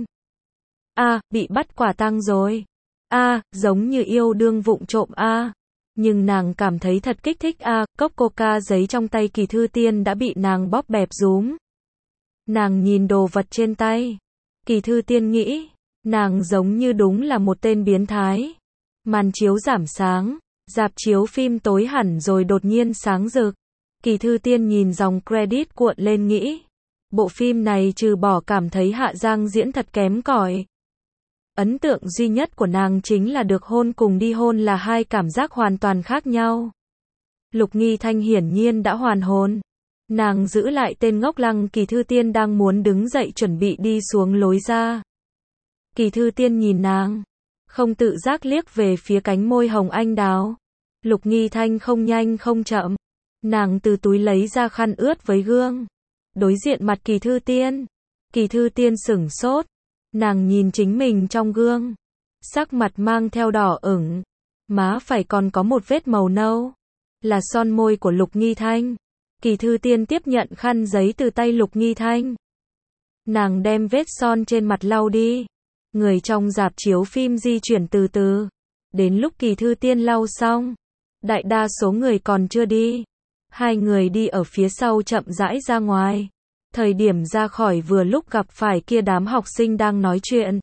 Bị bắt quả tang rồi. Giống như yêu đương vụng trộm Nhưng nàng cảm thấy thật kích thích cốc coca giấy trong tay Kỳ Thư Tiên đã bị nàng bóp bẹp rúm. Nàng nhìn đồ vật trên tay. Kỳ Thư Tiên nghĩ, nàng giống như đúng là một tên biến thái. Màn chiếu giảm sáng, rạp chiếu phim tối hẳn rồi đột nhiên sáng rực. Kỳ Thư Tiên nhìn dòng credit cuộn lên nghĩ. Bộ phim này trừ bỏ cảm thấy Hạ Giang diễn thật kém cỏi. Ấn tượng duy nhất của nàng chính là được hôn cùng đi hôn là hai cảm giác hoàn toàn khác nhau. Lục Nghi Thanh hiển nhiên đã hoàn hồn. Nàng giữ lại tên ngốc lăng Kỳ Thư Tiên đang muốn đứng dậy chuẩn bị đi xuống lối ra. Kỳ Thư Tiên nhìn nàng, không tự giác liếc về phía cánh môi hồng anh đào. Lục Nghi Thanh không nhanh không chậm. Nàng từ túi lấy ra khăn ướt với gương. Đối diện mặt Kỳ Thư Tiên. Kỳ Thư Tiên sửng sốt. Nàng nhìn chính mình trong gương. Sắc mặt mang theo đỏ ửng. Má phải còn có một vết màu nâu. Là son môi của Lục Nghi Thanh. Kỳ Thư Tiên tiếp nhận khăn giấy từ tay Lục Nghi Thanh. Nàng đem vết son trên mặt lau đi. Người trong rạp chiếu phim di chuyển từ từ. Đến lúc Kỳ Thư Tiên lau xong, đại đa số người còn chưa đi. Hai người đi ở phía sau chậm rãi ra ngoài. Thời điểm ra khỏi vừa lúc gặp phải kia đám học sinh đang nói chuyện.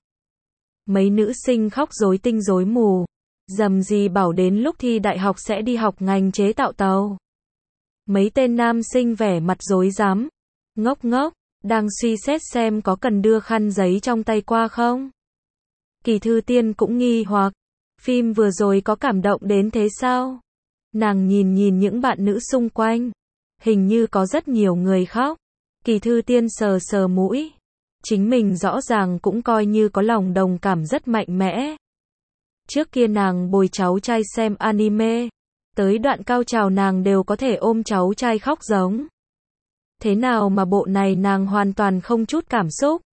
Mấy nữ sinh khóc rối tinh rối mù. Dầm gì bảo đến lúc thi đại học sẽ đi học ngành chế tạo tàu. Mấy tên nam sinh vẻ mặt rối rắm, ngốc ngốc, đang suy xét xem có cần đưa khăn giấy trong tay qua không. Kỳ Thư Tiên cũng nghi hoặc, phim vừa rồi có cảm động đến thế sao? Nàng nhìn những bạn nữ xung quanh, hình như có rất nhiều người khóc. Kỳ Thư Tiên sờ sờ mũi, chính mình rõ ràng cũng coi như có lòng đồng cảm rất mạnh mẽ. Trước kia nàng bồi cháu trai xem anime, tới đoạn cao trào nàng đều có thể ôm cháu trai khóc giống. Thế nào mà bộ này nàng hoàn toàn không chút cảm xúc.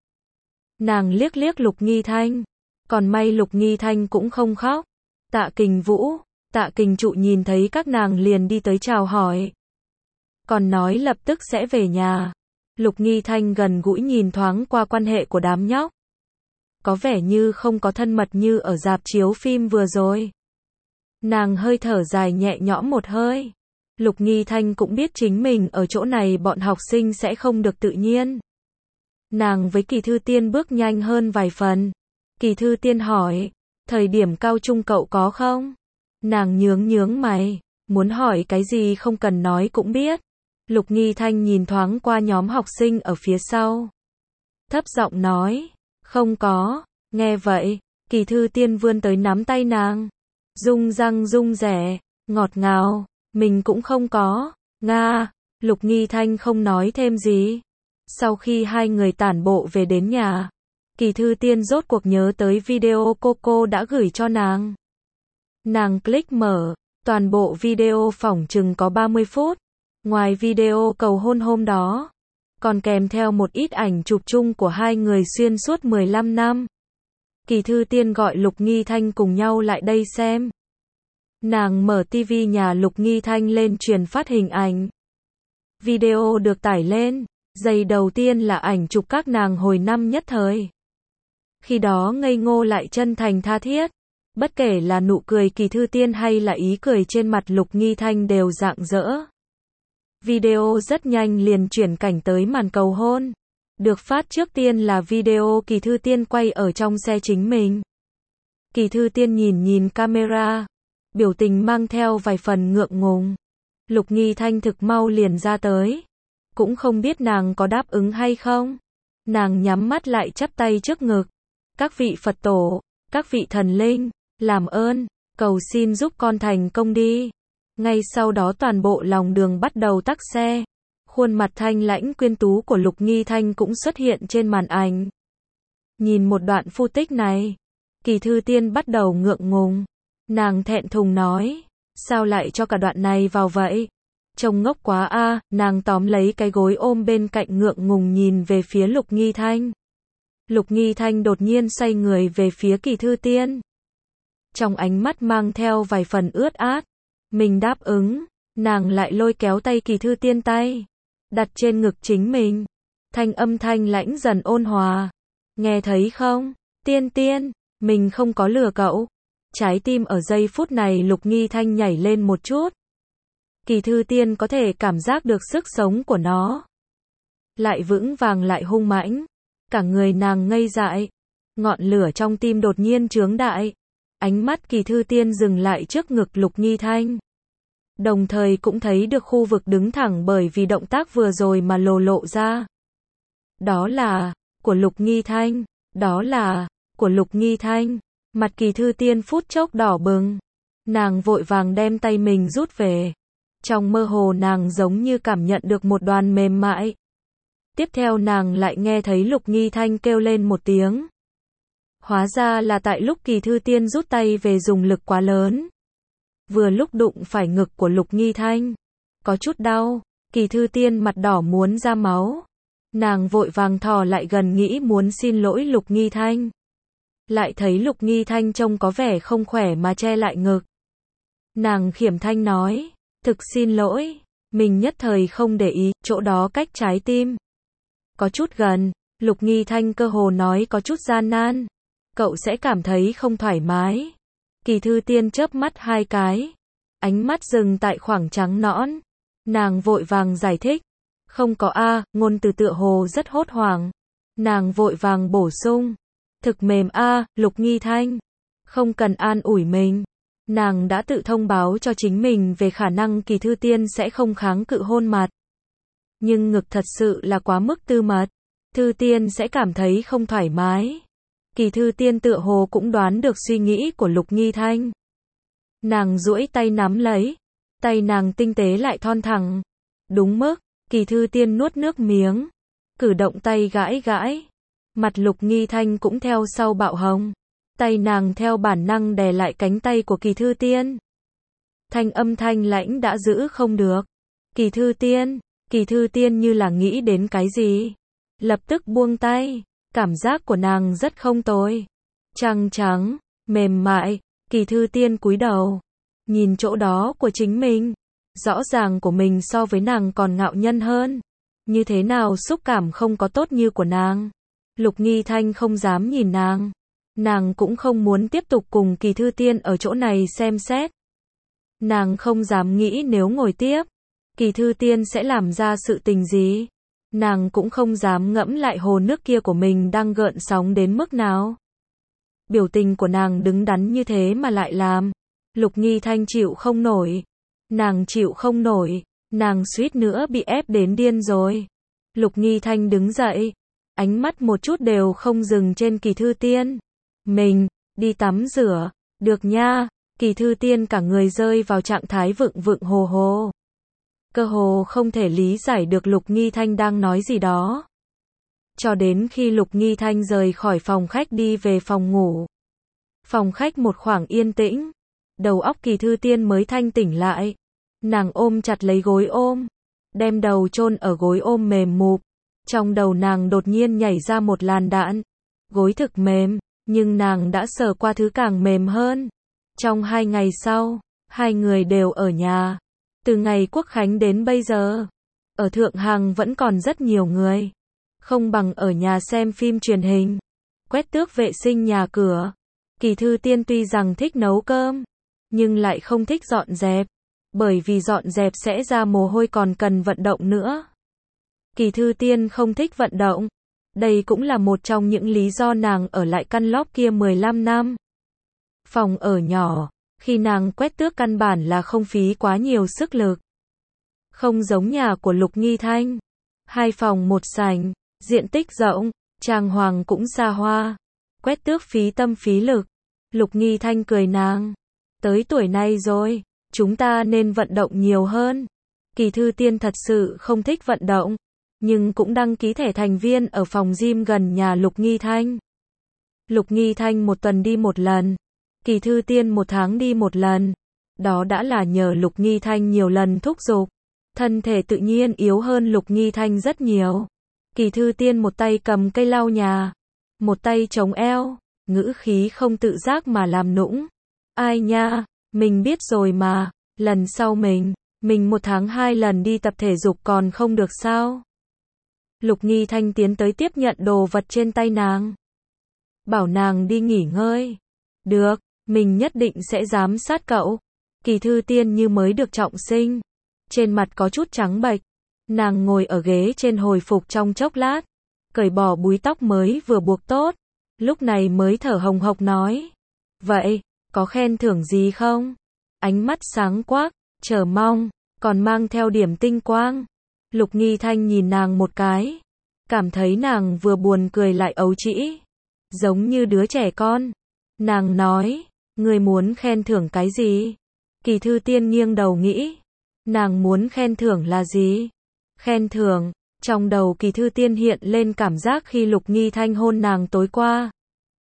Nàng liếc liếc Lục Nghi Thanh, còn may Lục Nghi Thanh cũng không khóc. Tạ Kình Vũ, Tạ Kình Trụ nhìn thấy các nàng liền đi tới chào hỏi. Còn nói lập tức sẽ về nhà. Lục Nghi Thanh gần gũi nhìn thoáng qua quan hệ của đám nhóc. Có vẻ như không có thân mật như ở rạp chiếu phim vừa rồi. Nàng hơi thở dài nhẹ nhõm một hơi. Lục Nghi Thanh cũng biết chính mình ở chỗ này bọn học sinh sẽ không được tự nhiên. Nàng với Kỳ Thư Tiên bước nhanh hơn vài phần. Kỳ Thư Tiên hỏi, thời điểm cao trung cậu có không? Nàng nhướng mày, muốn hỏi cái gì không cần nói cũng biết. Lục Nghi Thanh nhìn thoáng qua nhóm học sinh ở phía sau. Thấp giọng nói, không có. Nghe vậy, Kỳ Thư Tiên vươn tới nắm tay nàng. Rung răng rung rẻ, ngọt ngào, mình cũng không có. Nga, Lục Nghi Thanh không nói thêm gì. Sau khi hai người tản bộ về đến nhà, Kỳ Thư Tiên rốt cuộc nhớ tới video cô đã gửi cho nàng. Nàng click mở, toàn bộ video phỏng chừng có 30 phút. Ngoài video cầu hôn hôm đó, còn kèm theo một ít ảnh chụp chung của hai người xuyên suốt 15 năm. Kỳ Thư Tiên gọi Lục Nghi Thanh cùng nhau lại đây xem. Nàng mở TV nhà Lục Nghi Thanh lên truyền phát hình ảnh. Video được tải lên, giây đầu tiên là ảnh chụp các nàng hồi năm nhất thời. Khi đó ngây ngô lại chân thành tha thiết. Bất kể là nụ cười Kỳ Thư Tiên hay là ý cười trên mặt Lục Nghi Thanh đều rạng rỡ. Video rất nhanh liền chuyển cảnh tới màn cầu hôn. Được phát trước tiên là video Kỳ Thư Tiên quay ở trong xe chính mình. Kỳ Thư Tiên nhìn camera, biểu tình mang theo vài phần ngượng ngùng. Lục Nghi Thanh thực mau liền ra tới. Cũng không biết nàng có đáp ứng hay không. Nàng nhắm mắt lại chắp tay trước ngực. Các vị Phật tổ, các vị thần linh, làm ơn, cầu xin giúp con thành công đi. Ngay sau đó toàn bộ lòng đường bắt đầu tắc xe. Khuôn mặt thanh lãnh quyến tú của Lục Nghi Thanh cũng xuất hiện trên màn ảnh. Nhìn một đoạn footage này, Kỳ Thư Tiên bắt đầu ngượng ngùng. Nàng thẹn thùng nói, sao lại cho cả đoạn này vào vậy? Trông ngốc quá a. Nàng tóm lấy cái gối ôm bên cạnh ngượng ngùng nhìn về phía Lục Nghi Thanh. Lục Nghi Thanh đột nhiên xoay người về phía Kỳ Thư Tiên. Trong ánh mắt mang theo vài phần ướt át. Mình đáp ứng, nàng lại lôi kéo tay Kỳ Thư Tiên tay, đặt trên ngực chính mình. Thanh âm thanh lãnh dần ôn hòa. Nghe thấy không, Tiên Tiên, mình không có lừa cậu. Trái tim ở giây phút này Lục Nghi Thanh nhảy lên một chút. Kỳ Thư Tiên có thể cảm giác được sức sống của nó. Lại vững vàng lại hung mãnh. Cả người nàng ngây dại. Ngọn lửa trong tim đột nhiên chướng đại. Ánh mắt Kỳ Thư Tiên dừng lại trước ngực Lục Nghi Thanh. đồng thời cũng thấy được khu vực đứng thẳng bởi vì động tác vừa rồi mà lộ ra. Đó là của Lục Nghi Thanh, đó là của Lục Nghi Thanh. Mặt Kỳ Thư Tiên phút chốc đỏ bừng, nàng vội vàng đem tay mình rút về. Trong mơ hồ nàng giống như cảm nhận được một đoàn mềm mại. Tiếp theo nàng lại nghe thấy Lục Nghi Thanh kêu lên một tiếng. Hóa ra là tại lúc Kỳ Thư Tiên rút tay về dùng lực quá lớn. Vừa lúc đụng phải ngực của Lục Nghi Thanh. Có chút đau, Kỳ Thư Tiên mặt đỏ muốn ra máu. Nàng vội vàng thò lại gần nghĩ muốn xin lỗi Lục Nghi Thanh. Lại thấy Lục Nghi Thanh trông có vẻ không khỏe mà che lại ngực. Nàng khiểm thanh nói, thực xin lỗi, mình nhất thời không để ý, chỗ đó cách trái tim có chút gần. Lục Nghi Thanh cơ hồ nói có chút gian nan. Cậu sẽ cảm thấy không thoải mái. Kỳ Thư Tiên chớp mắt hai cái. Ánh mắt dừng tại khoảng trắng nõn. Nàng vội vàng giải thích. Không có a, ngôn từ tựa hồ rất hốt hoảng. Nàng vội vàng bổ sung. Thực mềm a, Lục Nghi Thanh. Không cần an ủi mình. Nàng đã tự thông báo cho chính mình về khả năng Kỳ Thư Tiên sẽ không kháng cự hôn mặt. Nhưng ngực thật sự là quá mức tư mật. Thư Tiên sẽ cảm thấy không thoải mái. Kỳ Thư Tiên tựa hồ cũng đoán được suy nghĩ của Lục Nghi Thanh. Nàng duỗi tay nắm lấy. Tay nàng tinh tế lại thon thẳng. Đúng mức, Kỳ Thư Tiên nuốt nước miếng. Cử động tay gãi gãi. Mặt Lục Nghi Thanh cũng theo sau bạo hồng. Tay nàng theo bản năng đè lại cánh tay của Kỳ Thư Tiên. Thanh âm thanh lãnh đã giữ không được. Kỳ Thư Tiên như là nghĩ đến cái gì. Lập tức buông tay. Cảm giác của nàng rất không tồi. Trắng trắng, mềm mại. Kỳ Thư Tiên cúi đầu. Nhìn chỗ đó của chính mình. Rõ ràng của mình so với nàng còn ngạo nhân hơn. Như thế nào xúc cảm không có tốt như của nàng. Lục Nghi Thanh không dám nhìn nàng. Nàng cũng không muốn tiếp tục cùng Kỳ Thư Tiên ở chỗ này xem xét. Nàng không dám nghĩ nếu ngồi tiếp, Kỳ Thư Tiên sẽ làm ra sự tình gì. Nàng cũng không dám ngẫm lại hồ nước kia của mình đang gợn sóng đến mức nào. Biểu tình của nàng đứng đắn như thế mà lại làm. Lục Nghi Thanh chịu không nổi. Nàng chịu không nổi. Nàng suýt nữa bị ép đến điên rồi. Lục Nghi Thanh đứng dậy. Ánh mắt một chút đều không dừng trên Kỳ Thư Tiên. Mình, đi tắm rửa. Được nha. Kỳ Thư Tiên cả người rơi vào trạng thái vựng hồ hồ. Cơ hồ không thể lý giải được Lục Nghi Thanh đang nói gì đó. Cho đến khi Lục Nghi Thanh rời khỏi phòng khách đi về phòng ngủ. Phòng khách một khoảng yên tĩnh. Đầu óc Kỳ Thư Tiên mới thanh tỉnh lại. Nàng ôm chặt lấy gối ôm. Đem đầu chôn ở gối ôm mềm mụp. Trong đầu nàng đột nhiên nhảy ra một làn đạn. Gối thực mềm, nhưng nàng đã sờ qua thứ càng mềm hơn. Trong 2 ngày sau, hai người đều ở nhà. Từ ngày Quốc Khánh đến bây giờ, ở Thượng Hằng vẫn còn rất nhiều người. Không bằng ở nhà xem phim truyền hình, quét tước vệ sinh nhà cửa. Kỳ Thư Tiên tuy rằng thích nấu cơm, nhưng lại không thích dọn dẹp. Bởi vì dọn dẹp sẽ ra mồ hôi còn cần vận động nữa. Kỳ Thư Tiên không thích vận động. Đây cũng là một trong những lý do nàng ở lại căn lóp kia 15 năm. Phòng ở nhỏ, khi nàng quét tước căn bản là không phí quá nhiều sức lực. Không giống nhà của Lục Nghi Thanh. 2 phòng 1 sảnh, diện tích rộng, trang hoàng cũng xa hoa. Quét tước phí tâm phí lực. Lục Nghi Thanh cười nàng. Tới tuổi này rồi, chúng ta nên vận động nhiều hơn. Kỳ Thư Tiên thật sự không thích vận động, nhưng cũng đăng ký thẻ thành viên ở phòng gym gần nhà Lục Nghi Thanh. Lục Nghi Thanh 1 tuần đi 1 lần. Kỳ Thư Tiên 1 tháng đi 1 lần. Đó đã là nhờ Lục Nghi Thanh nhiều lần thúc giục. Thân thể tự nhiên yếu hơn Lục Nghi Thanh rất nhiều. Kỳ Thư Tiên một tay cầm cây lau nhà, một tay chống eo, ngữ khí không tự giác mà làm nũng. Ai nha, mình biết rồi mà, lần sau mình 1 tháng 2 lần đi tập thể dục còn không được sao? Lục Nghi Thanh tiến tới tiếp nhận đồ vật trên tay nàng. Bảo nàng đi nghỉ ngơi. Được, mình nhất định sẽ giám sát cậu. Kỳ Thư Tiên như mới được trọng sinh. Trên mặt có chút trắng bệch. Nàng ngồi ở ghế trên hồi phục trong chốc lát. Cởi bỏ búi tóc mới vừa buộc tốt. Lúc này mới thở hồng hộc nói. Vậy, có khen thưởng gì không? Ánh mắt sáng quắc. chờ mong, còn mang theo điểm tinh quang. Lục Nghi Thanh nhìn nàng một cái, cảm thấy nàng vừa buồn cười lại ấu trĩ, giống như đứa trẻ con. Nàng nói, ngươi muốn khen thưởng cái gì? Kỳ Thư Tiên nghiêng đầu nghĩ, nàng muốn khen thưởng là gì? Khen thưởng, trong đầu Kỳ Thư Tiên hiện lên cảm giác khi Lục Nghi Thanh hôn nàng tối qua.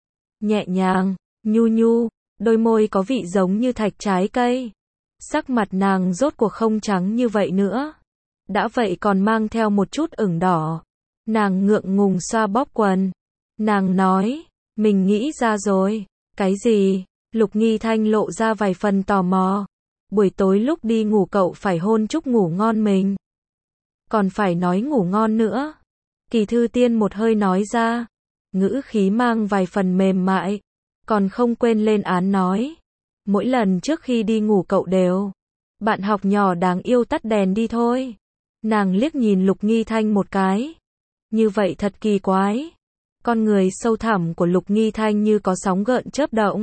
Nhẹ nhàng, nhu nhu, đôi môi có vị giống như thạch trái cây. Sắc mặt nàng rốt cuộc không trắng như vậy nữa. Đã vậy còn mang theo một chút ửng đỏ. Nàng ngượng ngùng xoa bóp quần. Nàng nói, mình nghĩ ra rồi. Cái gì? Lục Nghi Thanh lộ ra vài phần tò mò. Buổi tối lúc đi ngủ cậu phải hôn chúc ngủ ngon mình. Còn phải nói ngủ ngon nữa. Kỳ Thư Tiên một hơi nói ra. Ngữ khí mang vài phần mềm mại. Còn không quên lên án nói. Mỗi lần trước khi đi ngủ cậu đều. Bạn học nhỏ đáng yêu tắt đèn đi thôi. Nàng liếc nhìn Lục Nghi Thanh một cái. Như vậy thật kỳ quái. Con người sâu thẳm của Lục Nghi Thanh như có sóng gợn chớp động.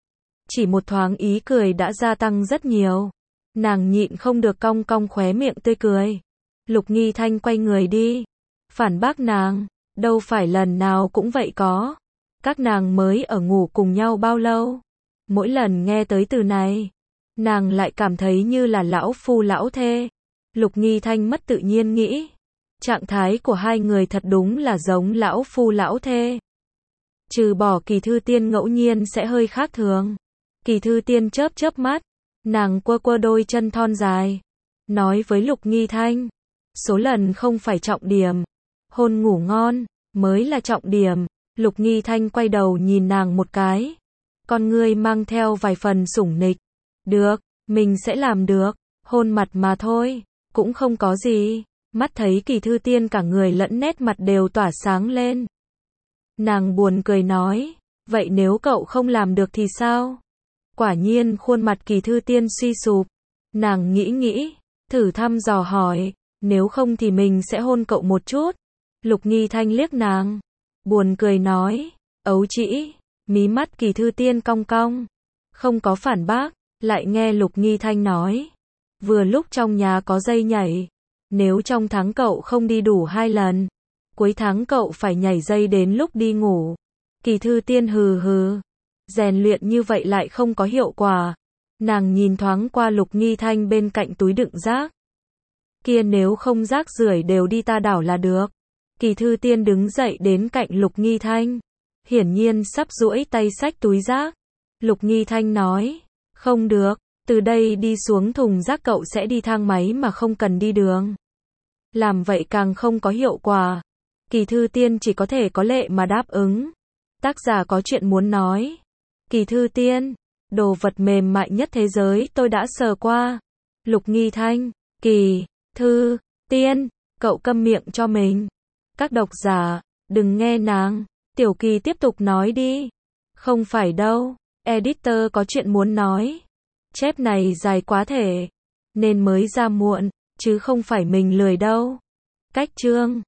Chỉ một thoáng ý cười đã gia tăng rất nhiều. Nàng nhịn không được cong cong khóe miệng tươi cười. Lục Nghi Thanh quay người đi. Phản bác nàng, đâu phải lần nào cũng vậy có. Các nàng mới ở ngủ cùng nhau bao lâu. Mỗi lần nghe tới từ này, nàng lại cảm thấy như là lão phu lão thê. Lục Nghi Thanh mất tự nhiên nghĩ. Trạng thái của hai người thật đúng là giống lão phu lão thê. Trừ bỏ Kỳ Thư Tiên ngẫu nhiên sẽ hơi khác thường. Kỳ Thư Tiên chớp chớp mắt. Nàng quơ quơ đôi chân thon dài. Nói với Lục Nghi Thanh. Số lần không phải trọng điểm. Hôn ngủ ngon, mới là trọng điểm. Lục Nghi Thanh quay đầu nhìn nàng một cái. Con ngươi mang theo vài phần sủng nịch. Được, mình sẽ làm được. Hôn mặt mà thôi. Cũng không có gì. Mắt thấy Kỳ Thư Tiên cả người lẫn nét mặt đều tỏa sáng lên. Nàng buồn cười nói. Vậy nếu cậu không làm được thì sao? Quả nhiên khuôn mặt Kỳ Thư Tiên suy sụp. Nàng nghĩ nghĩ. Thử thăm dò hỏi. Nếu không thì mình sẽ hôn cậu một chút. Lục Nghi Thanh liếc nàng. Buồn cười nói. Ấu trĩ. Mí mắt Kỳ Thư Tiên cong cong. Không có phản bác. Lại nghe Lục Nghi Thanh nói. Vừa lúc trong nhà có dây nhảy. Nếu trong tháng cậu không đi đủ 2 lần. Cuối tháng cậu phải nhảy dây đến lúc đi ngủ. Kỳ Thư Tiên hừ hừ. Rèn luyện như vậy lại không có hiệu quả. Nàng nhìn thoáng qua Lục Nghi Thanh bên cạnh túi đựng rác. Kia nếu không rác rưởi đều đi ta đảo là được. Kỳ Thư Tiên đứng dậy đến cạnh Lục Nghi Thanh. Hiển nhiên sắp duỗi tay xách túi rác. Lục Nghi Thanh nói. Không được, từ đây đi xuống thùng rác cậu sẽ đi thang máy mà không cần đi đường. Làm vậy càng không có hiệu quả. Kỳ Thư Tiên chỉ có thể có lệ mà đáp ứng. Tác giả có chuyện muốn nói. Kỳ Thư Tiên. Đồ vật mềm mại nhất thế giới tôi đã sờ qua. Lục Nghi Thanh. Kỳ Thư Tiên. Cậu câm miệng cho mình. Các độc giả, đừng nghe nàng. Tiểu Kỳ tiếp tục nói đi. Không phải đâu. Editor có chuyện muốn nói. Chép này dài quá thể. Nên mới ra muộn. Chứ không phải mình lười đâu. Cách chương